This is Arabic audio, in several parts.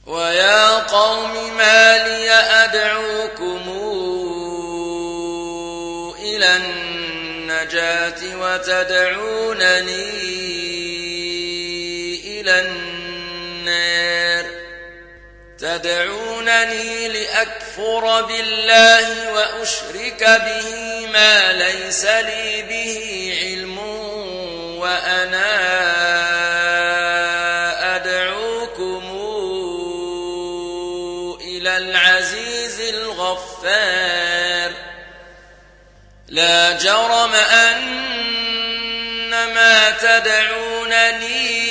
ويا قوم ما لي أدعوكم إلى النجاة وتدعونني إلى النار تدعونني لأكفر بالله وأشرك به ما ليس لي به علم وأنا أدعوكم إلى العزيز الغفار لا جرم أن ما تدعونني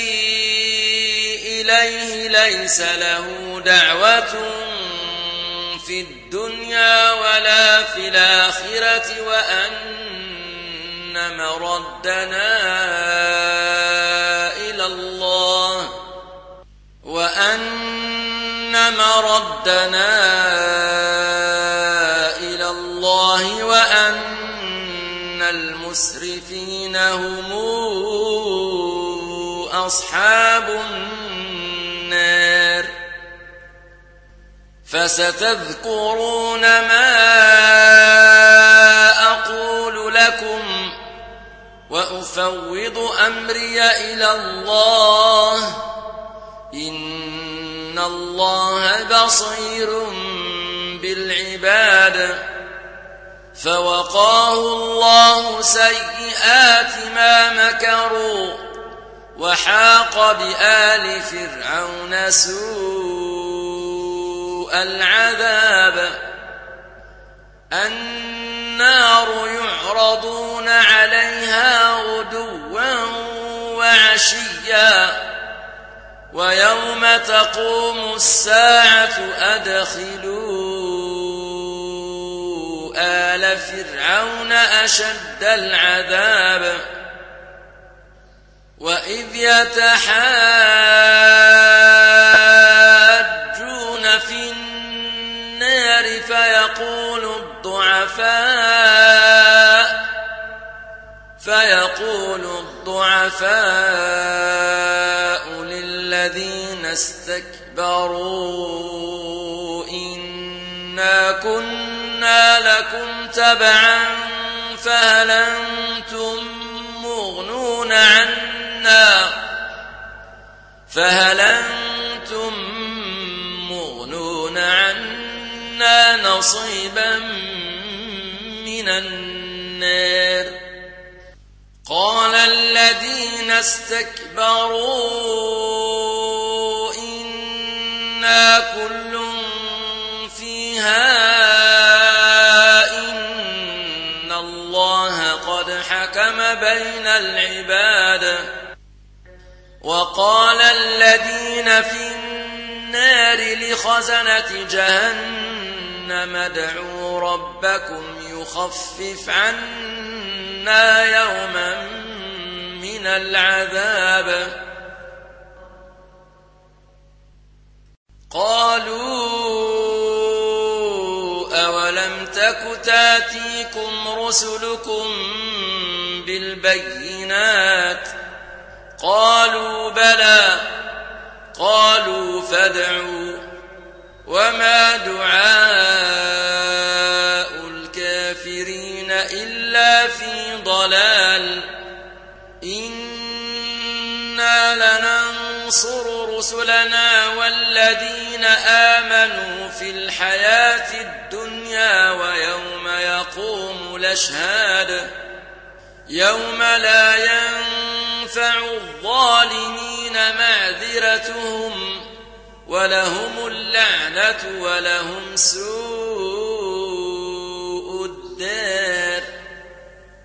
إليه ليس له دعوة في الدنيا ولا في الآخرة وأن مردنا إلى الله وأن المسرفين هم أصحاب النار فستذكرون ما أقول لكم وأفوض أمري إلى الله إن الله بصير بالعباد فوقاه الله سيئات ما مكروا وحاق بآل فرعون سوء العذاب النار يعرضون عليها غدوا وعشيا ويوم تقوم الساعة أدخلوا آل فرعون أشد العذاب وإذ يتحاجون في النار فيقول الضعفاء للذين استكبروا إنا كنا لكم تبعا فهل أنتم مغنون عنا نصيبا من النار قال الذين استكبروا إنا كل فيها إن الله قد حكم بين العباد وقال الذين في النار لخزنة جهنم ادعوا ربكم يخفف عنا يوما من العذاب قالوا أولم تك تاتيكم رسلكم بالبينات قالوا بلى قالوا فادعوا وما دعاء الكافرين إلا في ضلال إنا لننصر رسلنا والذين آمنوا في الحياة الدنيا ويوم يقوم الأشهاد يوم لا ينفع الظالمين معذرتهم ولهم اللعنة ولهم سوء الدار